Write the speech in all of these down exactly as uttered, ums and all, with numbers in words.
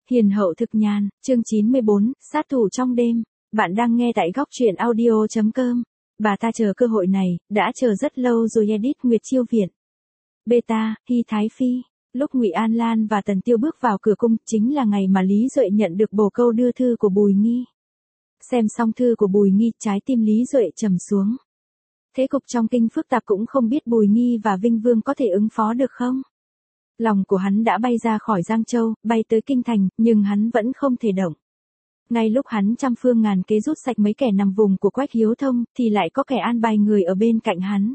Hiền hậu thực nhàn, chương chín mươi bốn, sát thủ trong đêm. Bạn đang nghe tại góc truyện audio chấm com. Bà ta chờ cơ hội này, đã chờ rất lâu rồi. Edit Nguyệt Chiêu Viện. Beta, Hy Thái Phi. Lúc Ngụy An Lan và Tần Tiêu bước vào cửa cung, chính là ngày mà Lý Duệ nhận được bồ câu đưa thư của Bùi Nghi. Xem xong thư của Bùi Nghi, trái tim Lý Duệ trầm xuống. Thế cục trong kinh phức tạp, cũng không biết Bùi Nghi và Vinh Vương có thể ứng phó được không? Lòng của hắn đã bay ra khỏi Giang Châu, bay tới kinh thành, nhưng hắn vẫn không thể động. Ngay lúc hắn trăm phương ngàn kế rút sạch mấy kẻ nằm vùng của Quách Hiếu Thông, thì lại có kẻ an bài người ở bên cạnh hắn.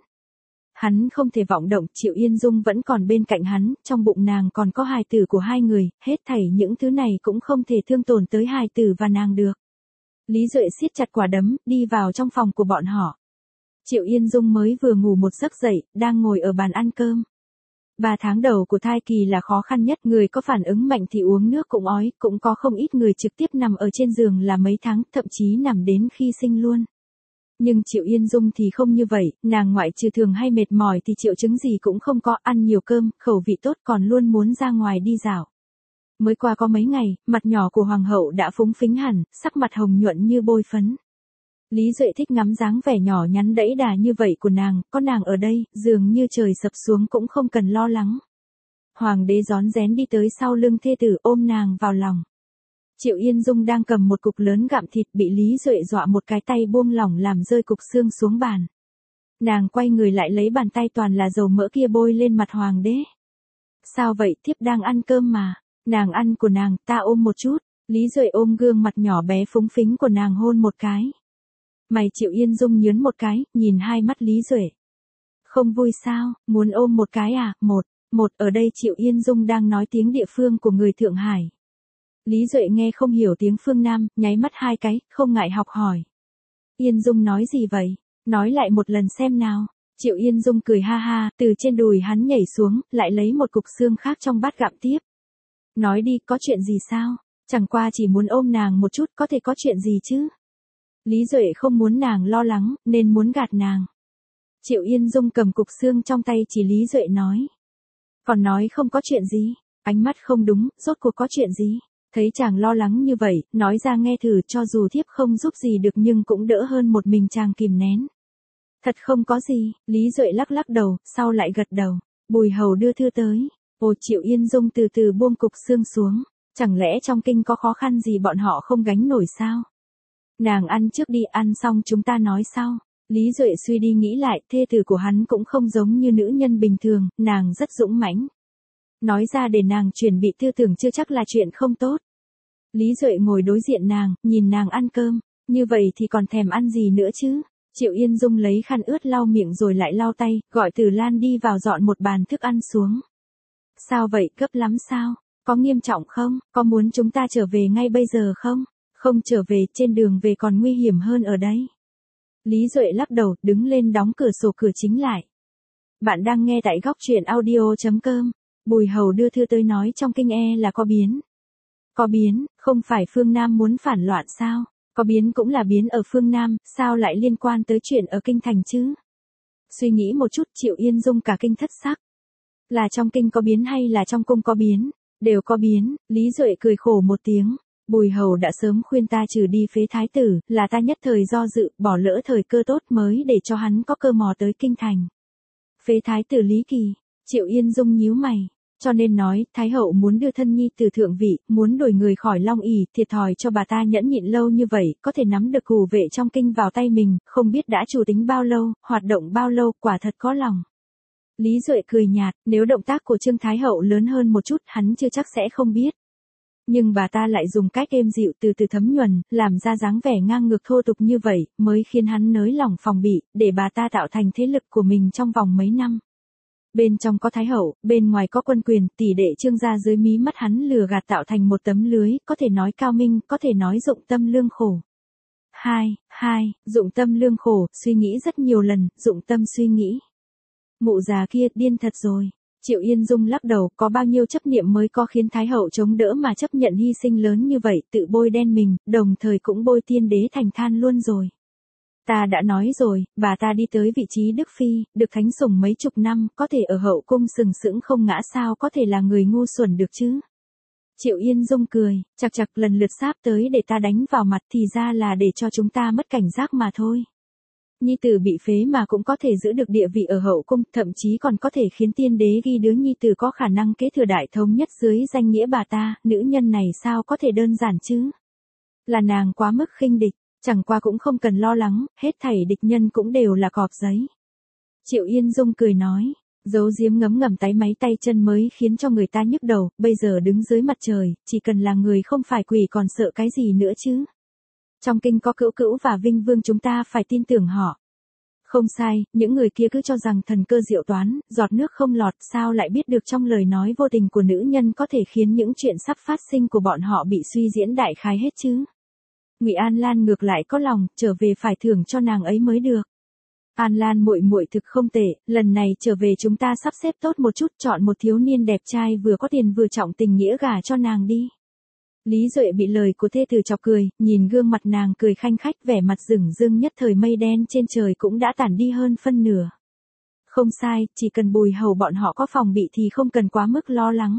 Hắn không thể vọng động, Triệu Yên Dung vẫn còn bên cạnh hắn, trong bụng nàng còn có hài tử của hai người, hết thảy những thứ này cũng không thể thương tổn tới hài tử và nàng được. Lý Duệ siết chặt quả đấm, đi vào trong phòng của bọn họ. Triệu Yên Dung mới vừa ngủ một giấc dậy, đang ngồi ở bàn ăn cơm. Ba tháng đầu của thai kỳ là khó khăn nhất, người có phản ứng mạnh thì uống nước cũng ói, cũng có không ít người trực tiếp nằm ở trên giường là mấy tháng, thậm chí nằm đến khi sinh luôn. Nhưng Triệu Yên Dung thì không như vậy, nàng ngoại trừ thường hay mệt mỏi thì triệu chứng gì cũng không có, ăn nhiều cơm, khẩu vị tốt, còn luôn muốn ra ngoài đi dạo. Mới qua có mấy ngày, mặt nhỏ của hoàng hậu đã phúng phính hẳn, sắc mặt hồng nhuận như bôi phấn. Lý Duệ thích ngắm dáng vẻ nhỏ nhắn đẫy đà như vậy của nàng, có nàng ở đây, dường như trời sập xuống cũng không cần lo lắng. Hoàng đế rón rén đi tới sau lưng thê tử, ôm nàng vào lòng. Triệu Yên Dung đang cầm một cục lớn gặm thịt, bị Lý Duệ dọa một cái tay buông lỏng làm rơi cục xương xuống bàn. Nàng quay người lại lấy bàn tay toàn là dầu mỡ kia bôi lên mặt hoàng đế. Sao vậy, thiếp đang ăn cơm mà. Nàng ăn của nàng, ta ôm một chút. Lý Duệ ôm gương mặt nhỏ bé phúng phính của nàng hôn một cái. Mày Triệu Yên Dung nhớn một cái, nhìn hai mắt Lý Duệ. Không vui sao, muốn ôm một cái à, một, một ở đây Triệu Yên Dung đang nói tiếng địa phương của người Thượng Hải. Lý Duệ nghe không hiểu tiếng phương Nam, nháy mắt hai cái, không ngại học hỏi. Yên Dung nói gì vậy? Nói lại một lần xem nào. Triệu Yên Dung cười ha ha, từ trên đùi hắn nhảy xuống, lại lấy một cục xương khác trong bát gặm tiếp. Nói đi, có chuyện gì sao? Chẳng qua chỉ muốn ôm nàng một chút, có thể có chuyện gì chứ? Lý Duệ không muốn nàng lo lắng, nên muốn gạt nàng. Triệu Yên Dung cầm cục xương trong tay chỉ Lý Duệ nói. Còn nói không có chuyện gì, ánh mắt không đúng, rốt cuộc có chuyện gì? Thấy chàng lo lắng như vậy, nói ra nghe thử, cho dù thiếp không giúp gì được nhưng cũng đỡ hơn một mình chàng kìm nén. Thật không có gì, Lý Duệ lắc lắc đầu, sau lại gật đầu. Bùi hầu đưa thư tới. Ồ, Triệu Yên Dung từ từ buông cục xương xuống. Chẳng lẽ trong kinh có khó khăn gì bọn họ không gánh nổi sao? Nàng ăn trước đi, ăn xong chúng ta nói sau. Lý Duệ suy đi nghĩ lại, thê tử của hắn cũng không giống như nữ nhân bình thường, nàng rất dũng mãnh. Nói ra để nàng chuẩn bị tư tưởng chưa chắc là chuyện không tốt. Lý Duệ ngồi đối diện nàng, nhìn nàng ăn cơm, như vậy thì còn thèm ăn gì nữa chứ? Triệu Yên Dung lấy khăn ướt lau miệng rồi lại lau tay, gọi Từ Lan đi vào dọn một bàn thức ăn xuống. Sao vậy, gấp lắm sao? Có nghiêm trọng không? Có muốn chúng ta trở về ngay bây giờ không? Không trở về, trên đường về còn nguy hiểm hơn ở đây. Lý Duệ lắc đầu, đứng lên đóng cửa sổ cửa chính lại. Bạn đang nghe tại góc truyện audio chấm com. Bùi hầu đưa thư tới nói trong kinh e là có biến. Có biến, không phải phương Nam muốn phản loạn sao? Có biến cũng là biến ở phương Nam, sao lại liên quan tới chuyện ở kinh thành chứ? Suy nghĩ một chút, Triệu Yên Dung cả kinh thất sắc. Là trong kinh có biến hay là trong cung có biến? Đều có biến. Lý Duệ cười khổ một tiếng. Bùi hầu đã sớm khuyên ta trừ đi phế thái tử, là ta nhất thời do dự, bỏ lỡ thời cơ tốt mới để cho hắn có cơ mò tới kinh thành. Phế thái tử Lý Kỳ. Triệu Yên Dung nhíu mày. Cho nên nói, Thái hậu muốn đưa thân nhi từ thượng vị, muốn đổi người khỏi Long ỷ, thiệt thòi cho bà ta nhẫn nhịn lâu như vậy, có thể nắm được cù vệ trong kinh vào tay mình, không biết đã chủ tính bao lâu, hoạt động bao lâu, quả thật có lòng. Lý Duệ cười nhạt, nếu động tác của Trương Thái hậu lớn hơn một chút, hắn chưa chắc sẽ không biết. Nhưng bà ta lại dùng cách êm dịu từ từ thấm nhuần, làm ra dáng vẻ ngang ngược thô tục như vậy, mới khiến hắn nới lỏng phòng bị, để bà ta tạo thành thế lực của mình trong vòng mấy năm. Bên trong có Thái hậu, bên ngoài có quân quyền, tỷ đệ Trương gia dưới mí mắt hắn lừa gạt tạo thành một tấm lưới, có thể nói cao minh, có thể nói dụng tâm lương khổ. Hai, hai, dụng tâm lương khổ, suy nghĩ rất nhiều lần, dụng tâm suy nghĩ. Mụ già kia điên thật rồi. Triệu Yên Dung lắc đầu, có bao nhiêu chấp niệm mới có khiến Thái hậu chống đỡ mà chấp nhận hy sinh lớn như vậy, tự bôi đen mình, đồng thời cũng bôi tiên đế thành than luôn rồi. Ta đã nói rồi, bà ta đi tới vị trí Đức Phi, được thánh sủng mấy chục năm, có thể ở hậu cung sừng sững không ngã sao có thể là người ngu xuẩn được chứ. Triệu Yên Dung cười, chạc chạc lần lượt sáp tới để ta đánh vào mặt thì ra là để cho chúng ta mất cảnh giác mà thôi. Nhi tử bị phế mà cũng có thể giữ được địa vị ở hậu cung, thậm chí còn có thể khiến tiên đế ghi đứa nhi tử có khả năng kế thừa đại thống nhất dưới danh nghĩa bà ta, nữ nhân này sao có thể đơn giản chứ? Là nàng quá mức khinh địch, chẳng qua cũng không cần lo lắng, hết thảy địch nhân cũng đều là cọp giấy. Triệu Yên Dung cười nói, giấu giếm ngấm ngầm táy máy tay chân mới khiến cho người ta nhức đầu, bây giờ đứng dưới mặt trời, chỉ cần là người không phải quỷ còn sợ cái gì nữa chứ. Trong kinh có Cữu Cữu và Vinh Vương, chúng ta phải tin tưởng họ. Không sai, những người kia cứ cho rằng thần cơ diệu toán, giọt nước không lọt, sao lại biết được trong lời nói vô tình của nữ nhân có thể khiến những chuyện sắp phát sinh của bọn họ bị suy diễn đại khái hết chứ. Ngụy An Lan ngược lại có lòng, trở về phải thưởng cho nàng ấy mới được. An Lan muội muội thực không tệ, lần này trở về chúng ta sắp xếp tốt một chút, chọn một thiếu niên đẹp trai vừa có tiền vừa trọng tình nghĩa gả cho nàng đi. Lý Duệ bị lời của thê tử chọc cười, nhìn gương mặt nàng cười khanh khách, vẻ mặt rừng rưng nhất thời mây đen trên trời cũng đã tản đi hơn phân nửa. Không sai, chỉ cần Bùi Hầu bọn họ có phòng bị thì không cần quá mức lo lắng.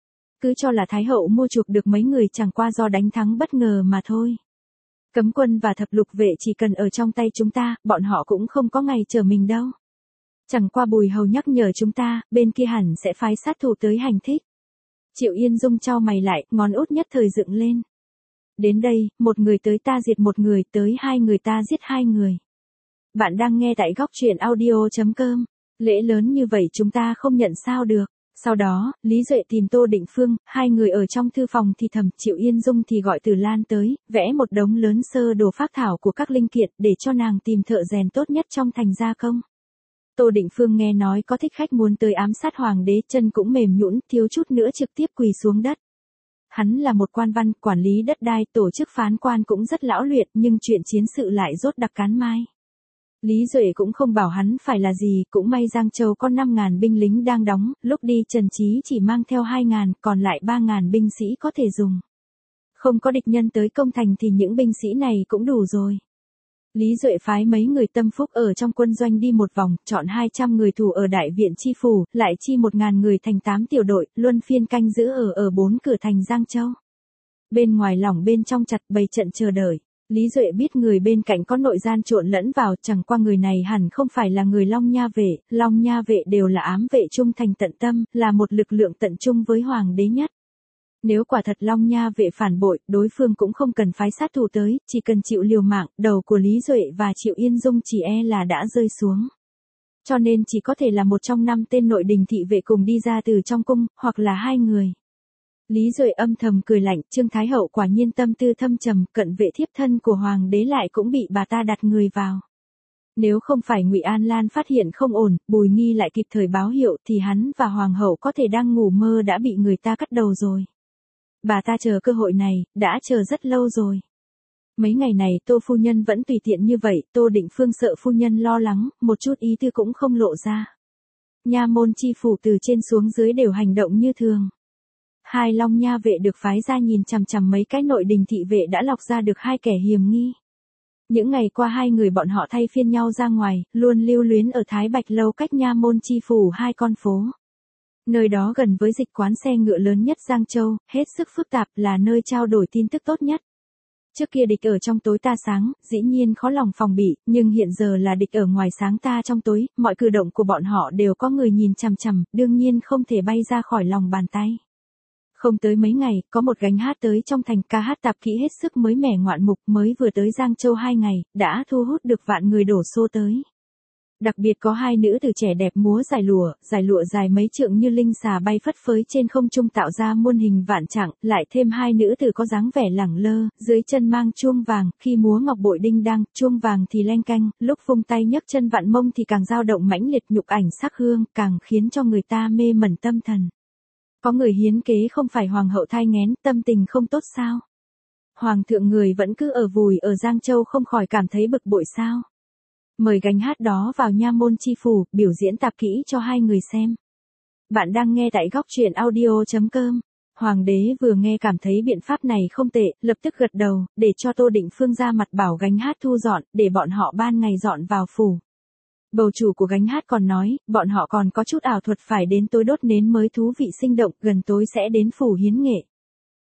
Cứ cho là Thái Hậu mua chuộc được mấy người chẳng qua do đánh thắng bất ngờ mà thôi. Cấm quân và thập lục vệ chỉ cần ở trong tay chúng ta, bọn họ cũng không có ngày chờ mình đâu. Chẳng qua Bùi Hầu nhắc nhở chúng ta, bên kia hẳn sẽ phái sát thủ tới hành thích. Triệu Yên Dung chau mày lại, ngón út nhất thời dựng lên. Đến đây, một người tới ta diệt một người, tới hai người ta giết hai người. Bạn đang nghe tại góc truyện audio chấm com. Lễ lớn như vậy chúng ta không nhận sao được. Sau đó, Lý Duệ tìm Tô Định Phương, hai người ở trong thư phòng thì thầm, Triệu Yên Dung thì gọi Từ Lan tới, vẽ một đống lớn sơ đồ phác thảo của các linh kiện để cho nàng tìm thợ rèn tốt nhất trong thành gia công. Tô Định Phương nghe nói có thích khách muốn tới ám sát hoàng đế, chân cũng mềm nhũn, thiếu chút nữa trực tiếp quỳ xuống đất. Hắn là một quan văn, quản lý đất đai, tổ chức phán quan cũng rất lão luyện, nhưng chuyện chiến sự lại rốt đặc cán mai. Lý Duệ cũng không bảo hắn phải là gì, cũng may Giang Châu có năm ngàn binh lính đang đóng, lúc đi Trần Chí chỉ mang theo hai ngàn, còn lại ba ngàn binh sĩ có thể dùng. Không có địch nhân tới công thành thì những binh sĩ này cũng đủ rồi. Lý Duệ phái mấy người tâm phúc ở trong quân doanh đi một vòng, chọn hai trăm người thủ ở đại viện chi phủ, lại chi một ngàn người thành tám tiểu đội, luân phiên canh giữ ở ở bốn cửa thành Giang Châu. Bên ngoài lỏng bên trong chặt, bày trận chờ đợi. Lý Duệ biết người bên cạnh có nội gian trộn lẫn vào, chẳng qua người này hẳn không phải là người Long Nha vệ, Long Nha vệ đều là ám vệ trung thành tận tâm, là một lực lượng tận trung với hoàng đế nhất. Nếu quả thật Long Nha vệ phản bội, đối phương cũng không cần phái sát thủ tới, chỉ cần chịu liều mạng, đầu của Lý Duệ và Triệu Yên Dung chỉ e là đã rơi xuống. Cho nên chỉ có thể là một trong năm tên nội đình thị vệ cùng đi ra từ trong cung, hoặc là hai người. Lý Duệ âm thầm cười lạnh, Trương Thái Hậu quả nhiên tâm tư thâm trầm, cận vệ thiếp thân của hoàng đế lại cũng bị bà ta đặt người vào. Nếu không phải Ngụy An Lan phát hiện không ổn, Bùi Nghi lại kịp thời báo hiệu thì hắn và hoàng hậu có thể đang ngủ mơ đã bị người ta cắt đầu rồi. Bà ta chờ cơ hội này, đã chờ rất lâu rồi. Mấy ngày này Tô phu nhân vẫn tùy tiện như vậy, Tô Định Phương sợ phu nhân lo lắng, một chút ý tư cũng không lộ ra. Nha môn chi phủ từ trên xuống dưới đều hành động như thường. Hai Long Nha vệ được phái ra nhìn chằm chằm mấy cái nội đình thị vệ đã lọc ra được hai kẻ hiềm nghi. Những ngày qua hai người bọn họ thay phiên nhau ra ngoài, luôn lưu luyến ở Thái Bạch Lâu cách Nha môn chi phủ hai con phố. Nơi đó gần với dịch quán xe ngựa lớn nhất Giang Châu, hết sức phức tạp, là nơi trao đổi tin tức tốt nhất. Trước kia địch ở trong tối ta sáng, dĩ nhiên khó lòng phòng bị, nhưng hiện giờ là địch ở ngoài sáng ta trong tối, mọi cử động của bọn họ đều có người nhìn chằm chằm, đương nhiên không thể bay ra khỏi lòng bàn tay. Không tới mấy ngày, có một gánh hát tới trong thành, ca hát tạp kỹ hết sức mới mẻ ngoạn mục, mới vừa tới Giang Châu hai ngày, đã thu hút được vạn người đổ xô tới. Đặc biệt có hai nữ tử trẻ đẹp múa dài lụa, dài lụa dài mấy trượng như linh xà bay phất phới trên không trung tạo ra muôn hình vạn trạng, lại thêm hai nữ tử có dáng vẻ lẳng lơ, dưới chân mang chuông vàng, khi múa ngọc bội đinh đăng, chuông vàng thì leng canh, lúc vung tay nhấc chân vạn mông thì càng dao động mãnh liệt, nhục ảnh sắc hương, càng khiến cho người ta mê mẩn tâm thần. Có người hiến kế không phải hoàng hậu thai nghén, tâm tình không tốt sao? Hoàng thượng người vẫn cứ ở vùi ở Giang Châu không khỏi cảm thấy bực bội sao? Mời gánh hát đó vào Nha môn chi phủ, biểu diễn tạp kỹ cho hai người xem. Bạn đang nghe tại góc truyện audio chấm com. Hoàng đế vừa nghe cảm thấy biện pháp này không tệ, lập tức gật đầu, để cho Tô Định Phương ra mặt bảo gánh hát thu dọn, để bọn họ ban ngày dọn vào phủ. Bầu chủ của gánh hát còn nói, bọn họ còn có chút ảo thuật phải đến tối đốt nến mới thú vị sinh động, gần tối sẽ đến phủ hiến nghệ.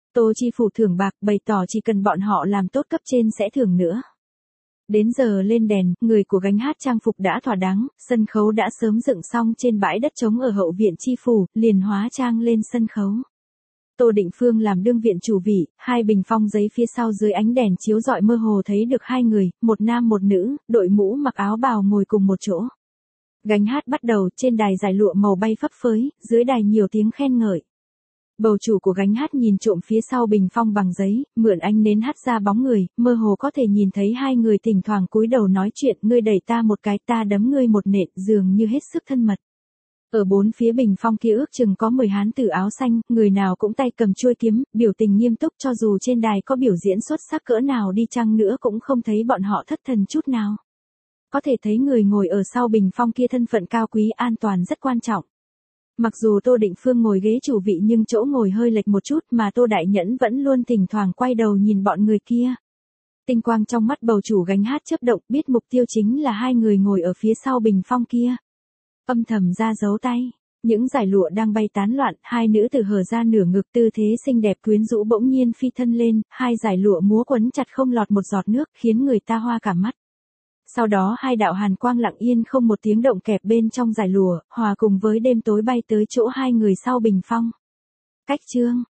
Tô Chi Phủ thưởng bạc, bày tỏ chỉ cần bọn họ làm tốt cấp trên sẽ thưởng nữa. Đến giờ lên đèn, người của gánh hát trang phục đã thỏa đáng, sân khấu đã sớm dựng xong trên bãi đất trống ở hậu viện Chi Phủ, liền hóa trang lên sân khấu. Tô Định Phương làm đương viện chủ vị, hai bình phong giấy phía sau dưới ánh đèn chiếu rọi mơ hồ thấy được hai người, một nam một nữ, đội mũ mặc áo bào ngồi cùng một chỗ. Gánh hát bắt đầu, trên đài dải lụa màu bay phấp phới, dưới đài nhiều tiếng khen ngợi. Bầu chủ của gánh hát nhìn trộm phía sau bình phong bằng giấy, mượn ánh nến hắt ra bóng người, mơ hồ có thể nhìn thấy hai người thỉnh thoảng cúi đầu nói chuyện, ngươi đẩy ta một cái, ta đấm ngươi một nện, dường như hết sức thân mật. Ở bốn phía bình phong kia ước chừng có mười hán tử áo xanh, người nào cũng tay cầm chuôi kiếm, biểu tình nghiêm túc, cho dù trên đài có biểu diễn xuất sắc cỡ nào đi chăng nữa cũng không thấy bọn họ thất thần chút nào. Có thể thấy người ngồi ở sau bình phong kia thân phận cao quý, an toàn rất quan trọng. Mặc dù Tô Định Phương ngồi ghế chủ vị nhưng chỗ ngồi hơi lệch một chút mà Tô Đại Nhẫn vẫn luôn thỉnh thoảng quay đầu nhìn bọn người kia. Tinh quang trong mắt bầu chủ gánh hát chớp động, biết mục tiêu chính là hai người ngồi ở phía sau bình phong kia. Âm thầm ra dấu tay, những dải lụa đang bay tán loạn, hai nữ tử hở ra nửa ngực, tư thế xinh đẹp quyến rũ bỗng nhiên phi thân lên, hai dải lụa múa quấn chặt không lọt một giọt nước, khiến người ta hoa cả mắt. Sau đó hai đạo hàn quang lặng yên không một tiếng động kẹp bên trong dải lụa, hòa cùng với đêm tối bay tới chỗ hai người sau bình phong. Cách chương